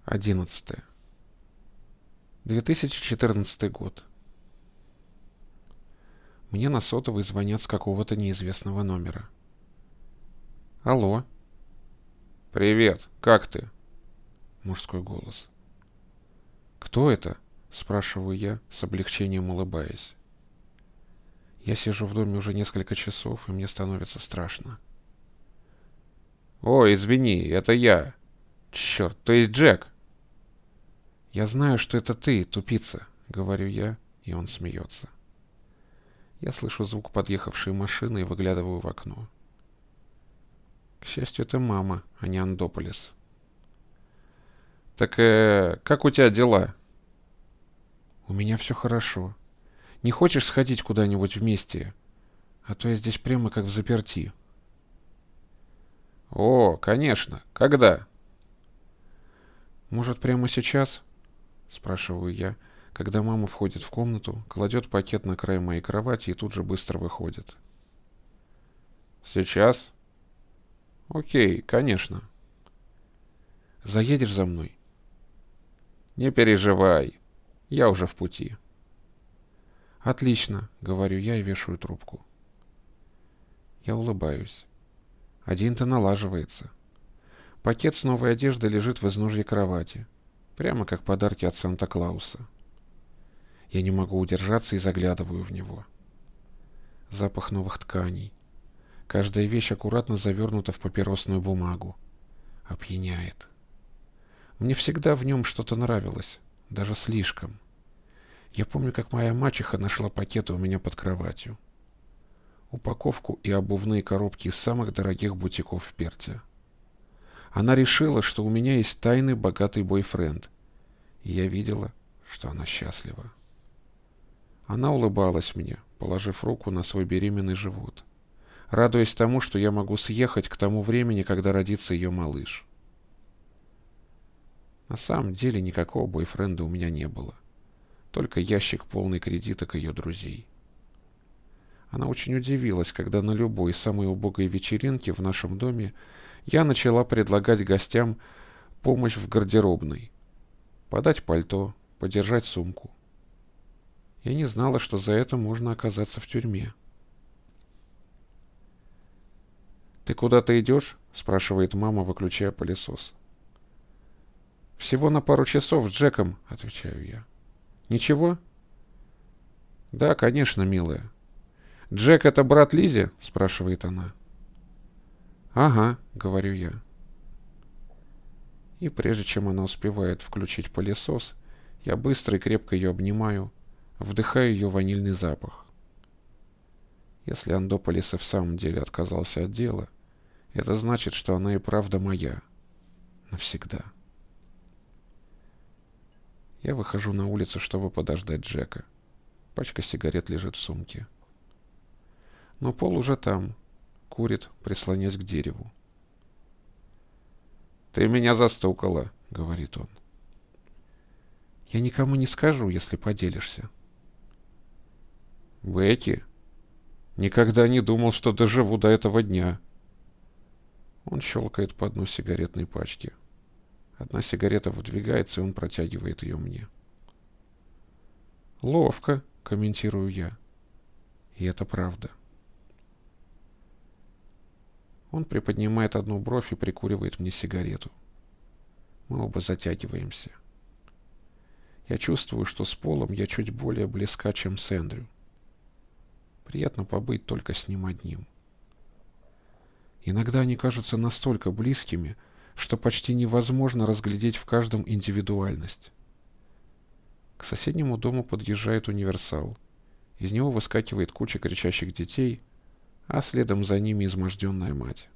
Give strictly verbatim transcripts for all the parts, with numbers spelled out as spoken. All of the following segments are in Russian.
Одиннадцатое. две тысячи четырнадцатый год. Мне на сотовый звонят с какого-то неизвестного номера. Алло. «Привет, как ты?» Мужской голос. Кто это? Спрашиваю я, с облегчением улыбаясь. Я сижу в доме уже несколько часов, и мне становится страшно. «Ой, извини, это я. Черт, то есть Джек?» Я знаю, что это ты, тупица, говорю я, и он смеется. Я слышу звук подъехавшей машины и выглядываю в окно. К счастью, это мама, а не Андополис. «Так, э, как у тебя дела?» У меня все хорошо. Не хочешь сходить куда-нибудь вместе? А то я здесь прямо как взаперти. «О, конечно. Когда?» Может, прямо сейчас? Спрашиваю я, когда мама входит в комнату, кладет пакет на край моей кровати и тут же быстро выходит. «Сейчас?» Окей, конечно. Заедешь за мной? «Не переживай. Я уже в пути». Отлично, говорю я и вешаю трубку. Я улыбаюсь. Один-то налаживается. Пакет с новой одеждой лежит в изножье кровати, прямо как подарки от Санта-Клауса. Я не могу удержаться и заглядываю в него. Запах новых тканей. Каждая вещь аккуратно завернута в папиросную бумагу. Опьяняет. Мне всегда в нем что-то нравилось, даже слишком. Я помню, как моя мачеха нашла пакеты у меня под кроватью. Упаковку и обувные коробки из самых дорогих бутиков в Перте. Она решила, что у меня есть тайный богатый бойфренд, и я видела, что она счастлива. Она улыбалась мне, положив руку на свой беременный живот, радуясь тому, что я могу съехать к тому времени, когда родится ее малыш. На самом деле никакого бойфренда у меня не было, только ящик полный кредиток ее друзей. Она очень удивилась, когда на любой самой убогой вечеринке в нашем доме я начала предлагать гостям помощь в гардеробной. Подать пальто, подержать сумку. Я не знала, что за это можно оказаться в тюрьме. «Ты куда-то идешь?» — спрашивает мама, выключая пылесос. «Всего на пару часов с Джеком», — отвечаю я. «Ничего?» «Да, конечно, милая». «Джек — это брат Лизи?» — спрашивает она. «Ага», — говорю я. И прежде чем она успевает включить пылесос, я быстро и крепко ее обнимаю, вдыхаю ее ванильный запах. Если Андополис и в самом деле отказался от дела, это значит, что она и правда моя. Навсегда. Я выхожу на улицу, чтобы подождать Джека. Пачка сигарет лежит в сумке. Но Пол уже там, курит, прислонясь к дереву. «Ты меня застукала», — говорит он. «Я никому не скажу, если поделишься». «Бекки? Никогда не думал, что доживу до этого дня». Он щелкает по дну сигаретной пачки. Одна сигарета выдвигается, и он протягивает ее мне. «Ловко», — комментирую я. И это правда. Он приподнимает одну бровь и прикуривает мне сигарету. Мы оба затягиваемся. Я чувствую, что с Полом я чуть более близка, чем с Эндрю. Приятно побыть только с ним одним. Иногда они кажутся настолько близкими, что почти невозможно разглядеть в каждом индивидуальность. К соседнему дому подъезжает универсал. Из него выскакивает куча кричащих детей, а следом за ними изможденная мать.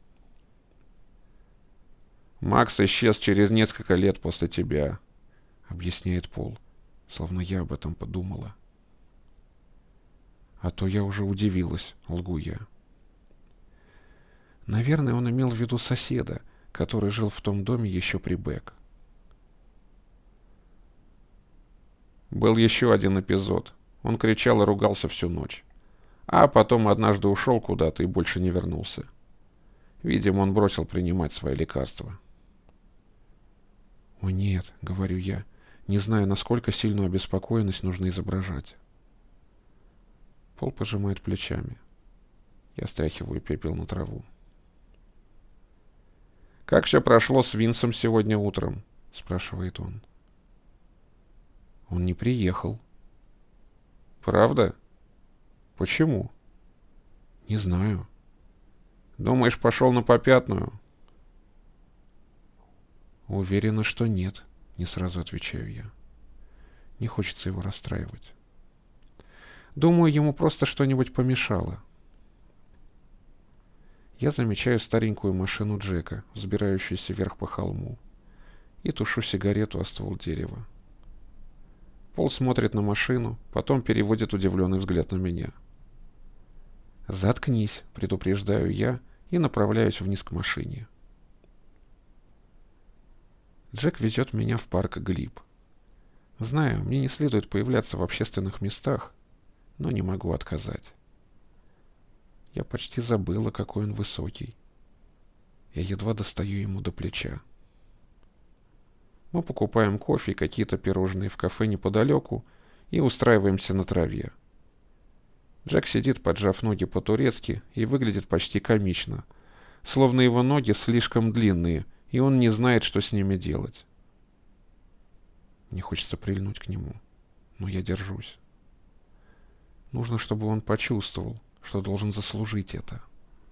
«Макс исчез через несколько лет после тебя», — объясняет Пол, словно я об этом подумала. А то я уже удивилась, лгу я. Наверное, он имел в виду соседа, который жил в том доме еще при Бек. Был еще один эпизод. Он кричал и ругался всю ночь. А потом однажды ушел куда-то и больше не вернулся. Видимо, он бросил принимать свои лекарства. «О нет», — говорю я, не зная, насколько сильную обеспокоенность нужно изображать. Пол пожимает плечами. Я стряхиваю пепел на траву. «Как все прошло с Винсом сегодня утром?» — спрашивает он. «Он не приехал». «Правда? Почему?» «Не знаю». «Думаешь, пошел на попятную?» «Уверена, что нет», — не сразу отвечаю я. Не хочется его расстраивать. Думаю, ему просто что-нибудь помешало. Я замечаю старенькую машину Джека, взбирающуюся вверх по холму, и тушу сигарету о ствол дерева. Пол смотрит на машину, потом переводит удивленный взгляд на меня. «Заткнись», — предупреждаю я и направляюсь вниз к машине. Джек везет меня в парк Глиб. Знаю, мне не следует появляться в общественных местах, но не могу отказать. Я почти забыла, какой он высокий. Я едва достаю ему до плеча. Мы покупаем кофе и какие-то пирожные в кафе неподалеку и устраиваемся на траве. Джек сидит, поджав ноги по-турецки, и выглядит почти комично, словно его ноги слишком длинные, и он не знает, что с ними делать. Мне хочется прильнуть к нему, но я держусь. Нужно, чтобы он почувствовал, что должен заслужить это.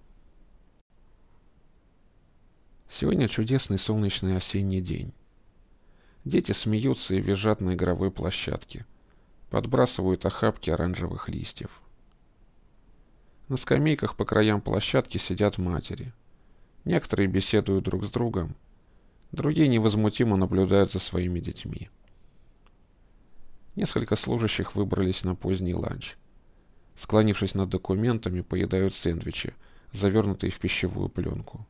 Сегодня чудесный солнечный осенний день. Дети смеются и визжат на игровой площадке, подбрасывают охапки оранжевых листьев. На скамейках по краям площадки сидят матери. Некоторые беседуют друг с другом, другие невозмутимо наблюдают за своими детьми. Несколько служащих выбрались на поздний ланч. Склонившись над документами, поедают сэндвичи, завернутые в пищевую пленку.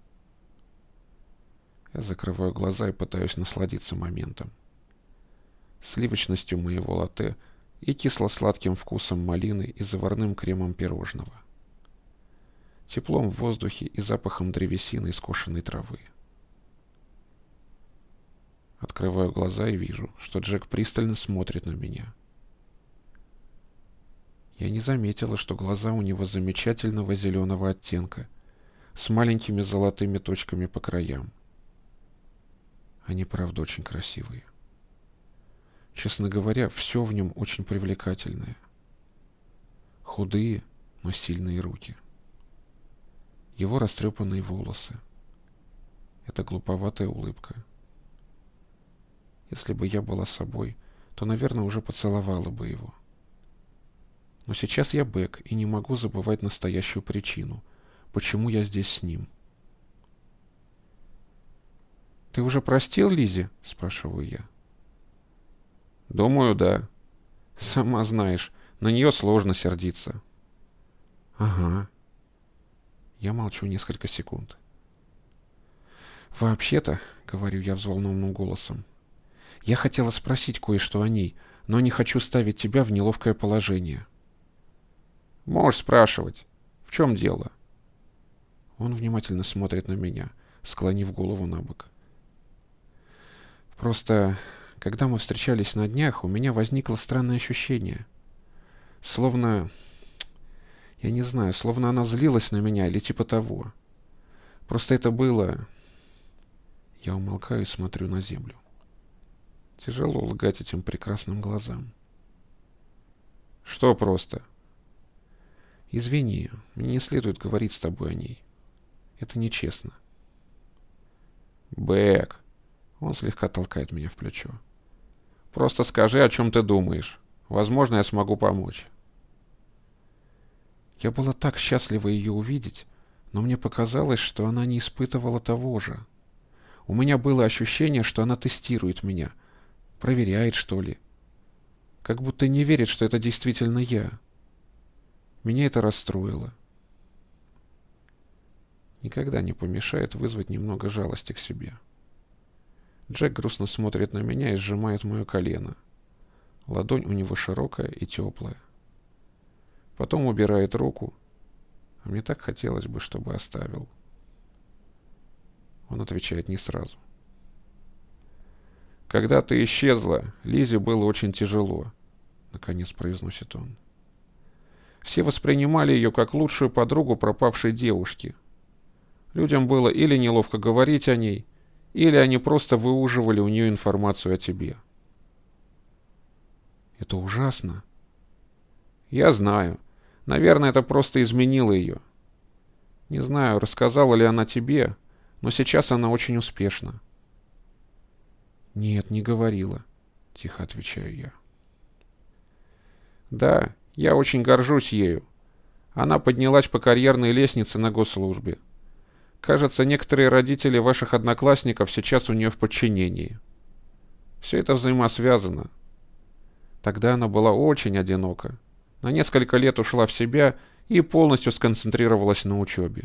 Я закрываю глаза и пытаюсь насладиться моментом. Сливочностью моего латте и кисло-сладким вкусом малины и заварным кремом пирожного. Теплом в воздухе и запахом древесины и скошенной травы. Открываю глаза и вижу, что Джек пристально смотрит на меня. Я не заметила, что глаза у него замечательного зеленого оттенка, с маленькими золотыми точками по краям. Они, правда, очень красивые. Честно говоря, все в нем очень привлекательное. Худые, но сильные руки. Его растрепанные волосы. Это глуповатая улыбка. Если бы я была собой, то, наверное, уже поцеловала бы его. Но сейчас я Бек и не могу забывать настоящую причину, почему я здесь с ним. «Ты уже простил Лизи?» — спрашиваю я. «Думаю, да. Сама знаешь, на нее сложно сердиться». «Ага». Я молчу несколько секунд. «Вообще-то, — говорю я взволнованным голосом, — я хотела спросить кое-что о ней, но не хочу ставить тебя в неловкое положение». «Можешь спрашивать. В чем дело?» Он внимательно смотрит на меня, склонив голову на бок. «Просто, когда мы встречались на днях, у меня возникло странное ощущение. Словно... Я не знаю, словно она злилась на меня или типа того. Просто это было...» Я умолкаю и смотрю на землю. Тяжело лгать этим прекрасным глазам. «Что просто?» «Извини, мне не следует говорить с тобой о ней. Это нечестно». «Бэк!» Он слегка толкает меня в плечо. «Просто скажи, о чем ты думаешь. Возможно, я смогу помочь». Я была так счастлива ее увидеть, но мне показалось, что она не испытывала того же. У меня было ощущение, что она тестирует меня, проверяет, что ли. Как будто не верит, что это действительно я. Меня это расстроило. Никогда не помешает вызвать немного жалости к себе. Джек грустно смотрит на меня и сжимает мое колено. Ладонь у него широкая и теплая. Потом убирает руку, а мне так хотелось бы, чтобы оставил. Он отвечает не сразу. Когда ты исчезла, Лизе было очень тяжело, — наконец произносит он. Все воспринимали ее как лучшую подругу пропавшей девушки. Людям было или неловко говорить о ней, или они просто выуживали у нее информацию о тебе. Это ужасно. Я знаю. Наверное, это просто изменило ее. Не знаю, рассказала ли она тебе, но сейчас она очень успешна. Нет, не говорила, тихо отвечаю я. Да, я очень горжусь ею. Она поднялась по карьерной лестнице на госслужбе. Кажется, некоторые родители ваших одноклассников сейчас у нее в подчинении. Все это взаимосвязано. Тогда она была очень одинока. На несколько лет ушла в себя и полностью сконцентрировалась на учебе.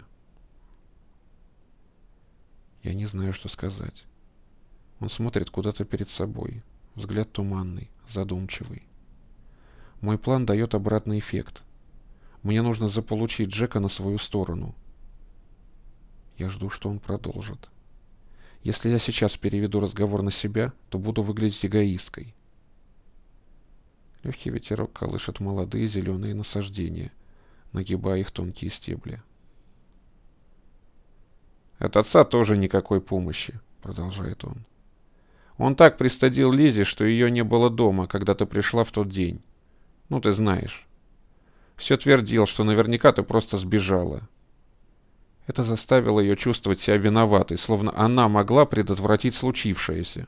Я не знаю, что сказать. Он смотрит куда-то перед собой. Взгляд туманный, задумчивый. Мой план дает обратный эффект. Мне нужно заполучить Джека на свою сторону. Я жду, что он продолжит. Если я сейчас переведу разговор на себя, то буду выглядеть эгоисткой. Легкий ветерок колышет молодые зеленые насаждения, нагибая их тонкие стебли. «От отца тоже никакой помощи», — продолжает он. «Он так пристыдил Лизе, что ее не было дома, когда ты пришла в тот день. Ну, ты знаешь. Все твердил, что наверняка ты просто сбежала». Это заставило ее чувствовать себя виноватой, словно она могла предотвратить случившееся.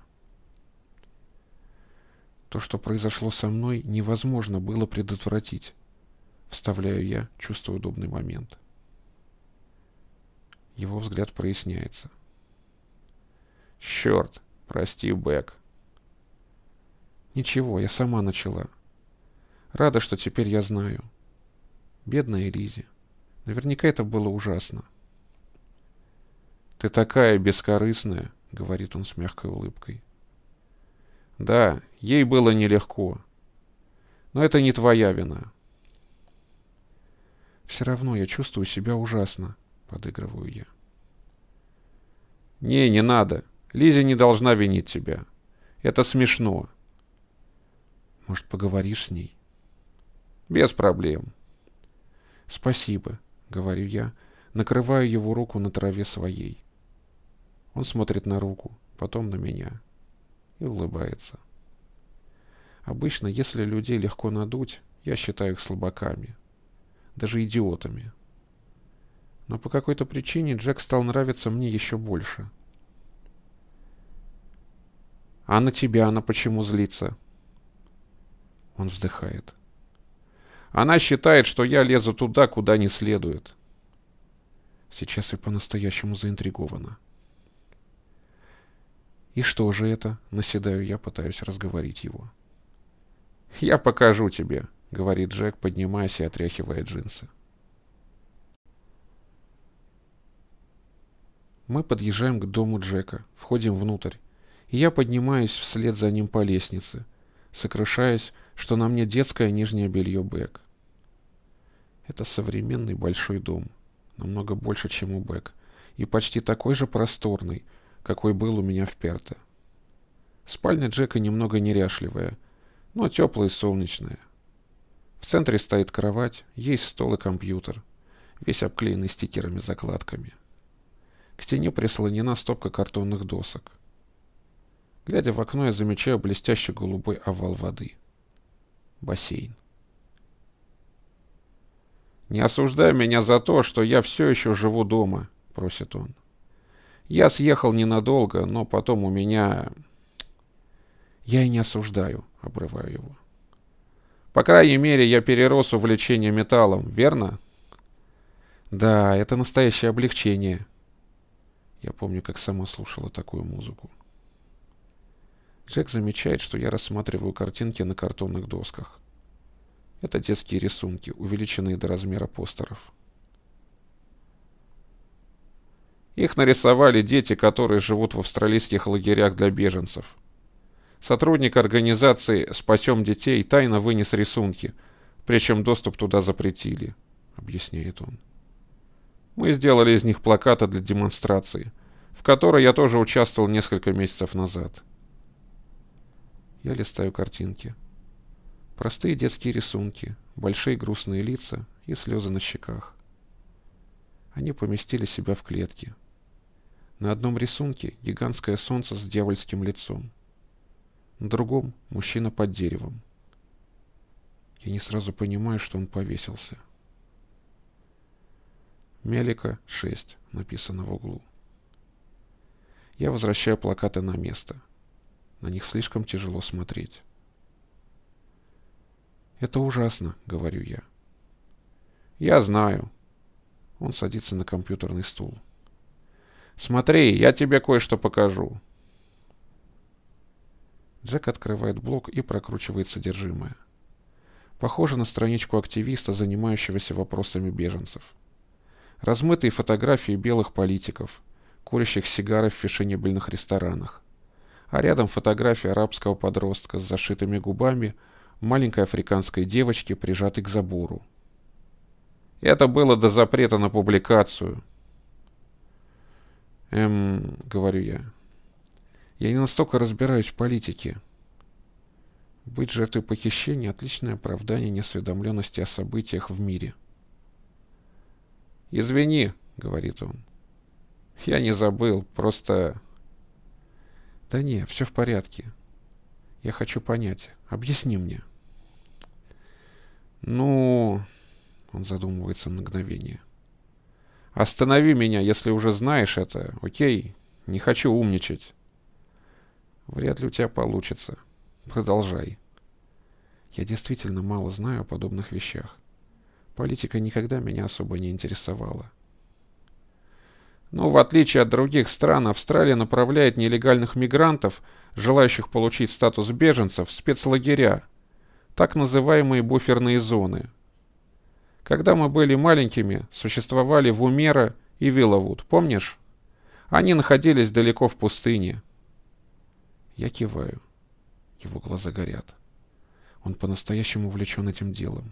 То, что произошло со мной, невозможно было предотвратить. Вставляю я, чувствуя удобный момент. Его взгляд проясняется. Черт, прости, Бэк. Ничего, я сама начала. Рада, что теперь я знаю. Бедная Лизи. Наверняка это было ужасно. Ты такая бескорыстная, говорит он с мягкой улыбкой. Да, ей было нелегко. Но это не твоя вина. Все равно я чувствую себя ужасно, подыгрываю я. Не, не надо. Лиза не должна винить тебя. Это смешно. Может, поговоришь с ней? Без проблем. Спасибо, говорю я, накрываю его руку на траве своей. Он смотрит на руку, потом на меня и улыбается. Обычно, если людей легко надуть, я считаю их слабаками, даже идиотами. Но по какой-то причине Джек стал нравиться мне еще больше. А на тебя она почему злится? Он вздыхает. Она считает, что я лезу туда, куда не следует. Сейчас я по-настоящему заинтригована. И что же это? Наседаю я, пытаюсь разговорить его. Я покажу тебе, говорит Джек, поднимаясь и отряхивая джинсы. Мы подъезжаем к дому Джека, входим внутрь, и я поднимаюсь вслед за ним по лестнице, сокрушаясь, что на мне детское нижнее белье Бэк. Это современный большой дом, намного больше, чем у Бэк, и почти такой же просторный, какой был у меня в Перте. Спальня Джека немного неряшливая, но теплая и солнечная. В центре стоит кровать, есть стол и компьютер, весь обклеенный стикерами-закладками. К стене прислонена стопка картонных досок. Глядя в окно, я замечаю блестящий голубой овал воды. Бассейн. «Не осуждай меня за то, что я все еще живу дома», — просит он. «Я съехал ненадолго, но потом у меня...» «Я и не осуждаю», — обрываю его. «По крайней мере, я перерос увлечение металлом, верно?» «Да, это настоящее облегчение». Я помню, как сама слушала такую музыку. Джек замечает, что я рассматриваю картинки на картонных досках. Это детские рисунки, увеличенные до размера постеров. Их нарисовали дети, которые живут в австралийских лагерях для беженцев. Сотрудник организации «Спасем детей» тайно вынес рисунки, причем доступ туда запретили, объясняет он. Мы сделали из них плакаты для демонстрации, в которой я тоже участвовал несколько месяцев назад. Я листаю картинки. Простые детские рисунки, большие грустные лица и слезы на щеках. Они поместили себя в клетки. На одном рисунке гигантское солнце с дьявольским лицом. На другом — мужчина под деревом. Я не сразу понимаю, что он повесился. «Мелика, шесть», написано в углу. Я возвращаю плакаты на место. На них слишком тяжело смотреть. «Это ужасно», — говорю я. «Я знаю». Он садится на компьютерный стул. «Смотри, я тебе кое-что покажу». Джек открывает блок и прокручивает содержимое. Похоже на страничку активиста, занимающегося вопросами беженцев. Размытые фотографии белых политиков, курящих сигары в фешенебельных ресторанах. А рядом фотография арабского подростка с зашитыми губами, маленькой африканской девочки, прижатой к забору. Это было до запрета на публикацию. Эм, говорю я. Я не настолько разбираюсь в политике. Быть жертвой похищения — отличное оправдание неосведомленности о событиях в мире. «Извини», — говорит он. «Я не забыл, просто...» «Да не, все в порядке. Я хочу понять. Объясни мне». «Ну...» — он задумывается на мгновение. «Останови меня, если уже знаешь это, окей? Не хочу умничать». «Вряд ли у тебя получится. Продолжай». Я действительно мало знаю о подобных вещах. Политика никогда меня особо не интересовала. Но в отличие от других стран, Австралия направляет нелегальных мигрантов, желающих получить статус беженцев, в спецлагеря, так называемые буферные зоны. Когда мы были маленькими, существовали Вумера и Вилловуд, помнишь? Они находились далеко в пустыне. Я киваю. Его глаза горят. Он по-настоящему увлечен этим делом.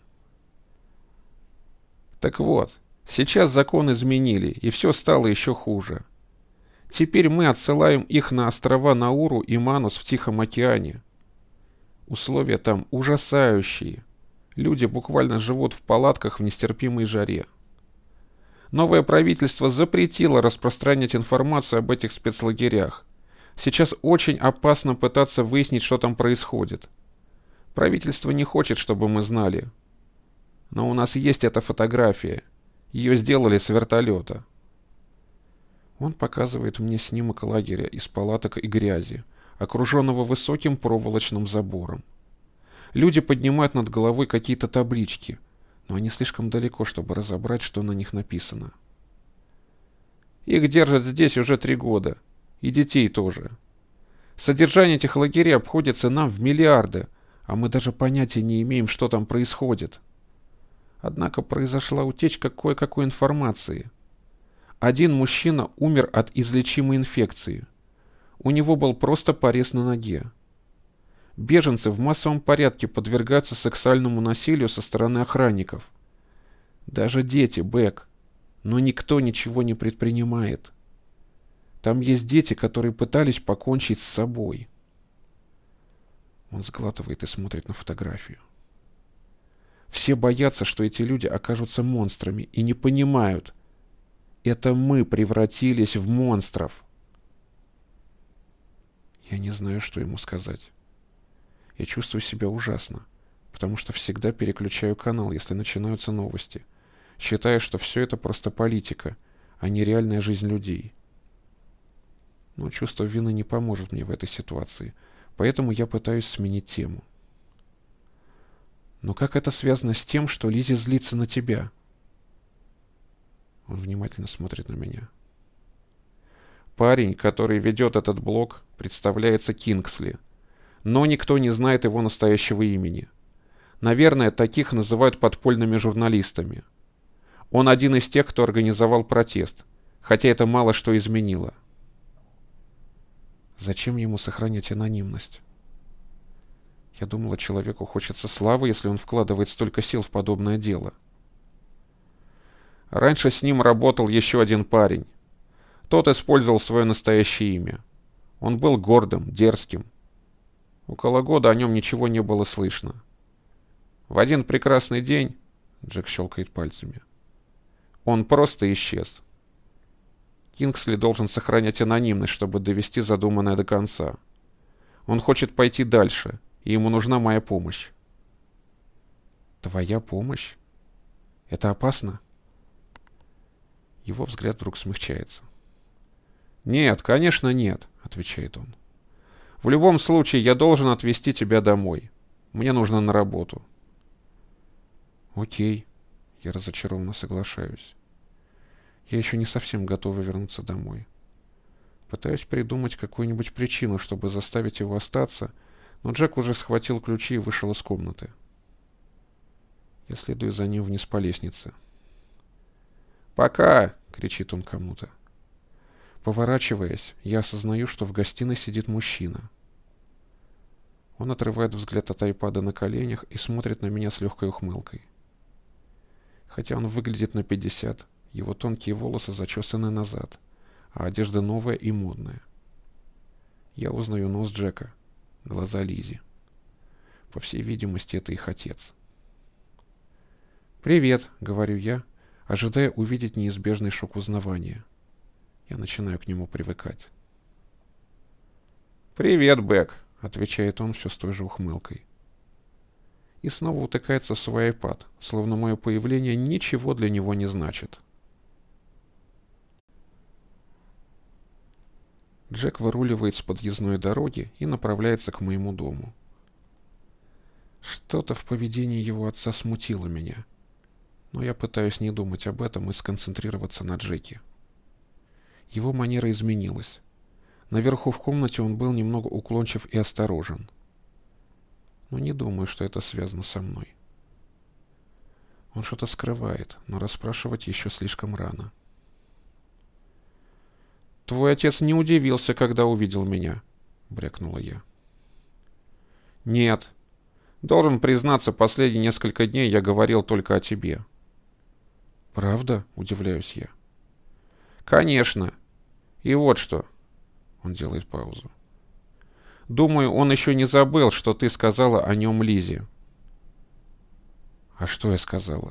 Так вот, сейчас закон изменили, и все стало еще хуже. Теперь мы отсылаем их на острова Науру и Манус в Тихом океане. Условия там ужасающие. Люди буквально живут в палатках в нестерпимой жаре. Новое правительство запретило распространять информацию об этих спецлагерях. Сейчас очень опасно пытаться выяснить, что там происходит. Правительство не хочет, чтобы мы знали. Но у нас есть эта фотография. Ее сделали с вертолета. Он показывает мне снимок лагеря из палаток и грязи, окруженного высоким проволочным забором. Люди поднимают над головой какие-то таблички, но они слишком далеко, чтобы разобрать, что на них написано. Их держат здесь уже три года. И детей тоже. Содержание этих лагерей обходится нам в миллиарды, а мы даже понятия не имеем, что там происходит. Однако произошла утечка кое-какой информации. Один мужчина умер от излечимой инфекции. У него был просто порез на ноге. Беженцы в массовом порядке подвергаются сексуальному насилию со стороны охранников. Даже дети, Бэк. Но никто ничего не предпринимает. Там есть дети, которые пытались покончить с собой. Он сглатывает и смотрит на фотографию. Все боятся, что эти люди окажутся монстрами, и не понимают. Это мы превратились в монстров. Я не знаю, что ему сказать. Я чувствую себя ужасно, потому что всегда переключаю канал, если начинаются новости, считая, что все это просто политика, а не реальная жизнь людей. Но чувство вины не поможет мне в этой ситуации, поэтому я пытаюсь сменить тему. Но как это связано с тем, что Лиззи злится на тебя? Он внимательно смотрит на меня. Парень, который ведет этот блог, представляется Кингсли, но никто не знает его настоящего имени. Наверное, таких называют подпольными журналистами. Он один из тех, кто организовал протест, хотя это мало что изменило. Зачем ему сохранять анонимность? Я думала, человеку хочется славы, если он вкладывает столько сил в подобное дело. Раньше с ним работал еще один парень. Тот использовал свое настоящее имя. Он был гордым, дерзким. Около года о нем ничего не было слышно. В один прекрасный день, Джек щелкает пальцами, он просто исчез. Кингсли должен сохранять анонимность, чтобы довести задуманное до конца. Он хочет пойти дальше, и ему нужна моя помощь. Твоя помощь? Это опасно? Его взгляд вдруг смягчается. Нет, конечно нет, отвечает он. В любом случае, я должен отвезти тебя домой. Мне нужно на работу. Окей, я разочарованно соглашаюсь. Я еще не совсем готова вернуться домой. Пытаюсь придумать какую-нибудь причину, чтобы заставить его остаться, но Джек уже схватил ключи и вышел из комнаты. Я следую за ним вниз по лестнице. «Пока!» — кричит он кому-то. Поворачиваясь, я осознаю, что в гостиной сидит мужчина. Он отрывает взгляд от айпада на коленях и смотрит на меня с легкой ухмылкой. Хотя он выглядит на пятьдесят, его тонкие волосы зачесаны назад, а одежда новая и модная. Я узнаю нос Джека, глаза Лизи. По всей видимости, это их отец. «Привет», — говорю я, ожидая увидеть неизбежный шок узнавания. Я начинаю к нему привыкать. «Привет, Бек», — отвечает он все с той же ухмылкой. И снова утыкается в свой айпад, словно мое появление ничего для него не значит. Джек выруливает с подъездной дороги и направляется к моему дому. Что-то в поведении его отца смутило меня, но я пытаюсь не думать об этом и сконцентрироваться на Джеке. Его манера изменилась. Наверху в комнате он был немного уклончив и осторожен. Но не думаю, что это связано со мной. Он что-то скрывает, но расспрашивать еще слишком рано. «Твой отец не удивился, когда увидел меня», — брякнула я. «Нет. Должен признаться, последние несколько дней я говорил только о тебе». «Правда?» — удивляюсь я. «Конечно. И вот что». Он делает паузу. «Думаю, он еще не забыл, что ты сказала о нем Лизе». «А что я сказала?»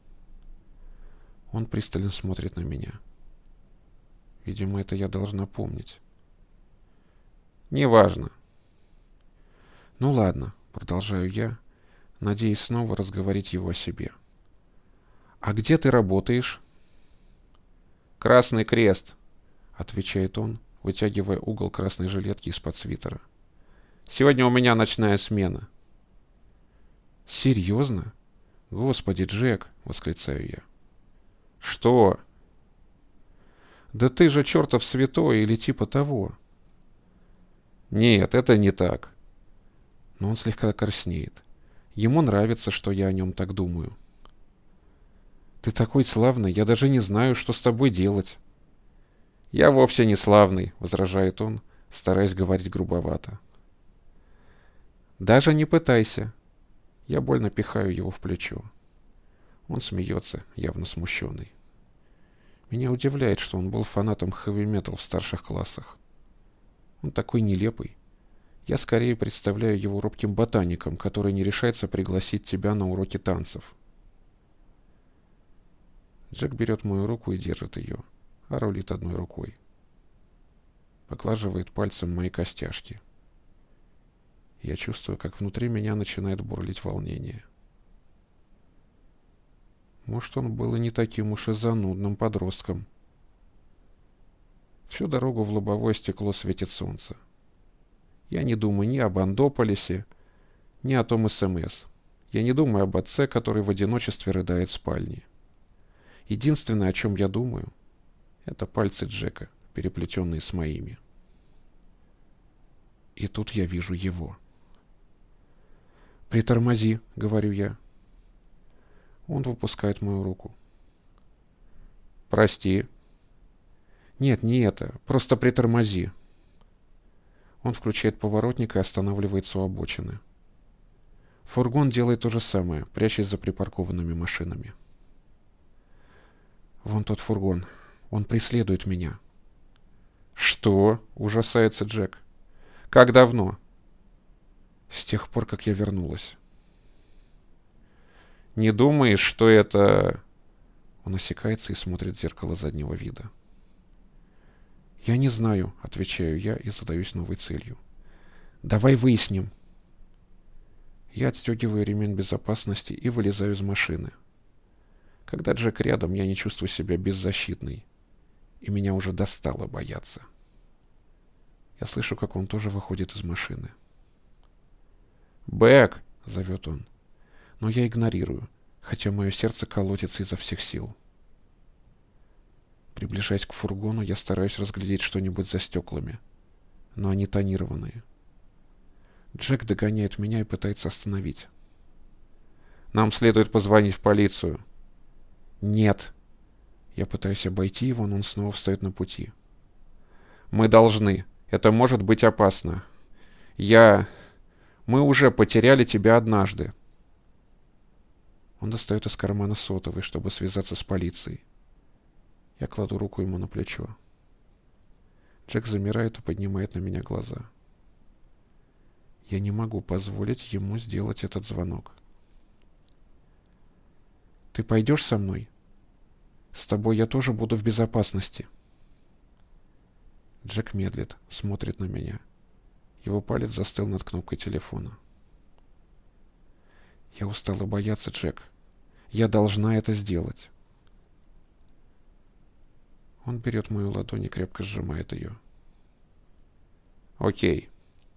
Он пристально смотрит на меня. Видимо, это я должна помнить. «Неважно». «Ну ладно», — продолжаю я, надеясь снова разговорить его о себе. «А где ты работаешь?» «Красный Крест», — отвечает он, вытягивая угол красной жилетки из-под свитера. «Сегодня у меня ночная смена». «Серьезно? Господи, Джек!» — восклицаю я. «Что?» «Да ты же чертов святой или типа того». «Нет, это не так». Но он слегка краснеет. Ему нравится, что я о нем так думаю. «Ты такой славный, я даже не знаю, что с тобой делать». «Я вовсе не славный», — возражает он, стараясь говорить грубовато. «Даже не пытайся». Я больно пихаю его в плечо. Он смеется, явно смущенный. Меня удивляет, что он был фанатом хэви-метал в старших классах. Он такой нелепый. Я скорее представляю его робким ботаником, который не решается пригласить тебя на уроки танцев. Джек берет мою руку и держит ее, а рулит одной рукой. Поглаживает пальцем мои костяшки. Я чувствую, как внутри меня начинает бурлить волнение. Может, он был и не таким уж и занудным подростком. Всю дорогу в лобовое стекло светит солнце. Я не думаю ни об Андополисе, ни о том СМС. Я не думаю об отце, который в одиночестве рыдает в спальне. Единственное, о чем я думаю, это пальцы Джека, переплетенные с моими. И тут я вижу его. «Притормози», — говорю я. Он выпускает мою руку. «Прости». «Нет, не это. Просто притормози». Он включает поворотник и останавливается у обочины. Фургон делает то же самое, прячась за припаркованными машинами. «Вон тот фургон. Он преследует меня». «Что?» — ужасается Джек. «Как давно?» С тех пор, как я вернулась. Не думаешь, что это... Он осекается и смотрит в зеркало заднего вида. Я не знаю, отвечаю я и задаюсь новой целью. Давай выясним. Я отстегиваю ремень безопасности и вылезаю из машины. Когда Джек рядом, я не чувствую себя беззащитной. И меня уже достало бояться. Я слышу, как он тоже выходит из машины. «Бэк!» — зовет он. Но я игнорирую, хотя мое сердце колотится изо всех сил. Приближаясь к фургону, я стараюсь разглядеть что-нибудь за стеклами, но они тонированные. Джек догоняет меня и пытается остановить. «Нам следует позвонить в полицию». «Нет». Я пытаюсь обойти его, но он снова встает на пути. «Мы должны. Это может быть опасно. Я... Мы уже потеряли тебя однажды». Он достает из кармана сотовый, чтобы связаться с полицией. Я кладу руку ему на плечо. Джек замирает и поднимает на меня глаза. Я не могу позволить ему сделать этот звонок. «Ты пойдешь со мной? С тобой я тоже буду в безопасности». Джек медлит, смотрит на меня. Его палец застыл над кнопкой телефона. «Я устала бояться, Джек. Я должна это сделать». Он берет мою ладонь и крепко сжимает ее. «Окей».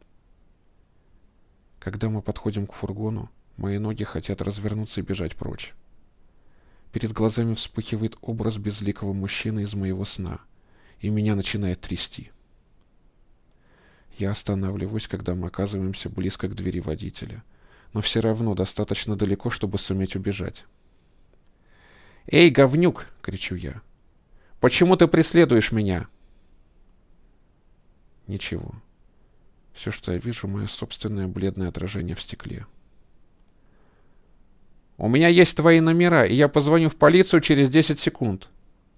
Когда мы подходим к фургону, мои ноги хотят развернуться и бежать прочь. Перед глазами вспыхивает образ безликого мужчины из моего сна, и меня начинает трясти. Я останавливаюсь, когда мы оказываемся близко к двери водителя, но все равно достаточно далеко, чтобы суметь убежать. «Эй, говнюк!» — кричу я. «Почему ты преследуешь меня?» Ничего. Все, что я вижу, мое собственное бледное отражение в стекле. «У меня есть твои номера, и я позвоню в полицию через десять секунд».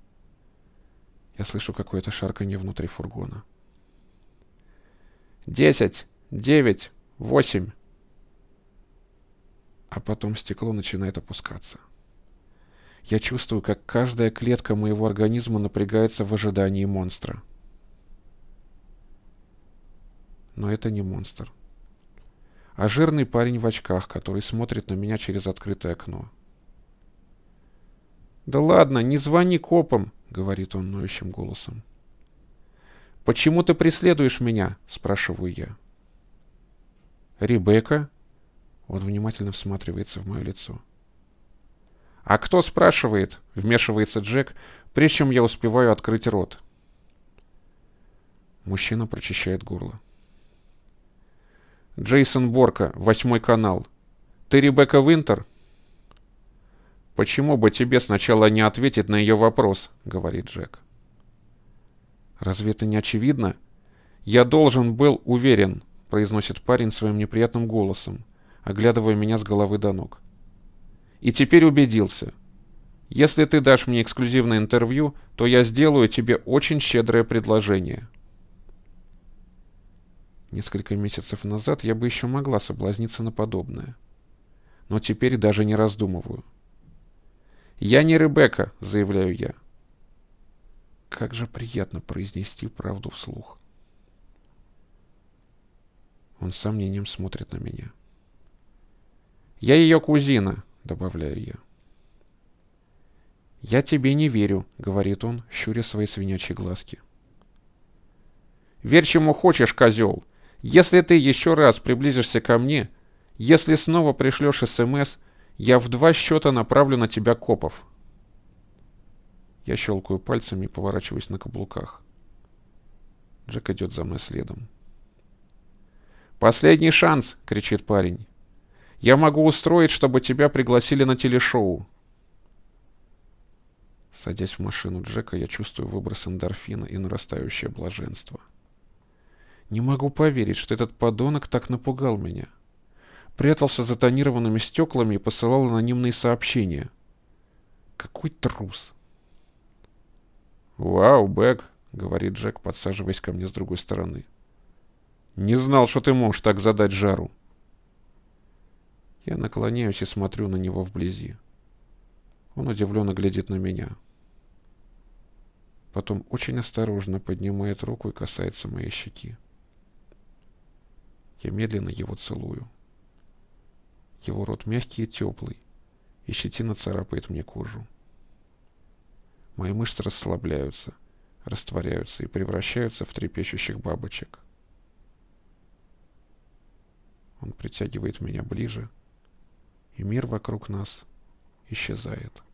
Я слышу какое-то шарканье внутри фургона. «Десять, девять, восемь». А потом стекло начинает опускаться. Я чувствую, как каждая клетка моего организма напрягается в ожидании монстра. Но это не монстр, а жирный парень в очках, который смотрит на меня через открытое окно. «Да ладно, не звони копам», — говорит он ноющим голосом. «Почему ты преследуешь меня?» — спрашиваю я. «Ребекка?» Он внимательно всматривается в мое лицо. «А кто спрашивает?» — вмешивается Джек, прежде чем я успеваю открыть рот. Мужчина прочищает горло. «Джейсон Борка, восьмой канал. Ты Ребекка Винтер?» «Почему бы тебе сначала не ответить на ее вопрос?» — говорит Джек. «Разве это не очевидно?» «Я должен был уверен», — произносит парень своим неприятным голосом, оглядывая меня с головы до ног. «И теперь убедился. Если ты дашь мне эксклюзивное интервью, то я сделаю тебе очень щедрое предложение». Несколько месяцев назад я бы еще могла соблазниться на подобное. Но теперь даже не раздумываю. «Я не Ребекка», — заявляю я. Как же приятно произнести правду вслух. Он с сомнением смотрит на меня. «Я ее кузина», — добавляю я. «Я тебе не верю», — говорит он, щуря свои свинячьи глазки. «Верь чему хочешь, козел. Если ты еще раз приблизишься ко мне, если снова пришлешь СМС, я в два счета направлю на тебя копов». Я щелкаю пальцами и поворачиваюсь на каблуках. Джек идет за мной следом. «Последний шанс!» — кричит парень. «Я могу устроить, чтобы тебя пригласили на телешоу». Садясь в машину Джека, я чувствую выброс эндорфина и нарастающее блаженство. Не могу поверить, что этот подонок так напугал меня. Прятался за тонированными стеклами и посылал анонимные сообщения. Какой трус! «Вау, Бэк», — говорит Джек, подсаживаясь ко мне с другой стороны. «Не знал, что ты можешь так задать жару». Я наклоняюсь и смотрю на него вблизи. Он удивленно глядит на меня. Потом очень осторожно поднимает руку и касается моей щеки. Я медленно его целую. Его рот мягкий и теплый, и щетина царапает мне кожу. Мои мышцы расслабляются, растворяются и превращаются в трепещущих бабочек. Он притягивает меня ближе, и мир вокруг нас исчезает.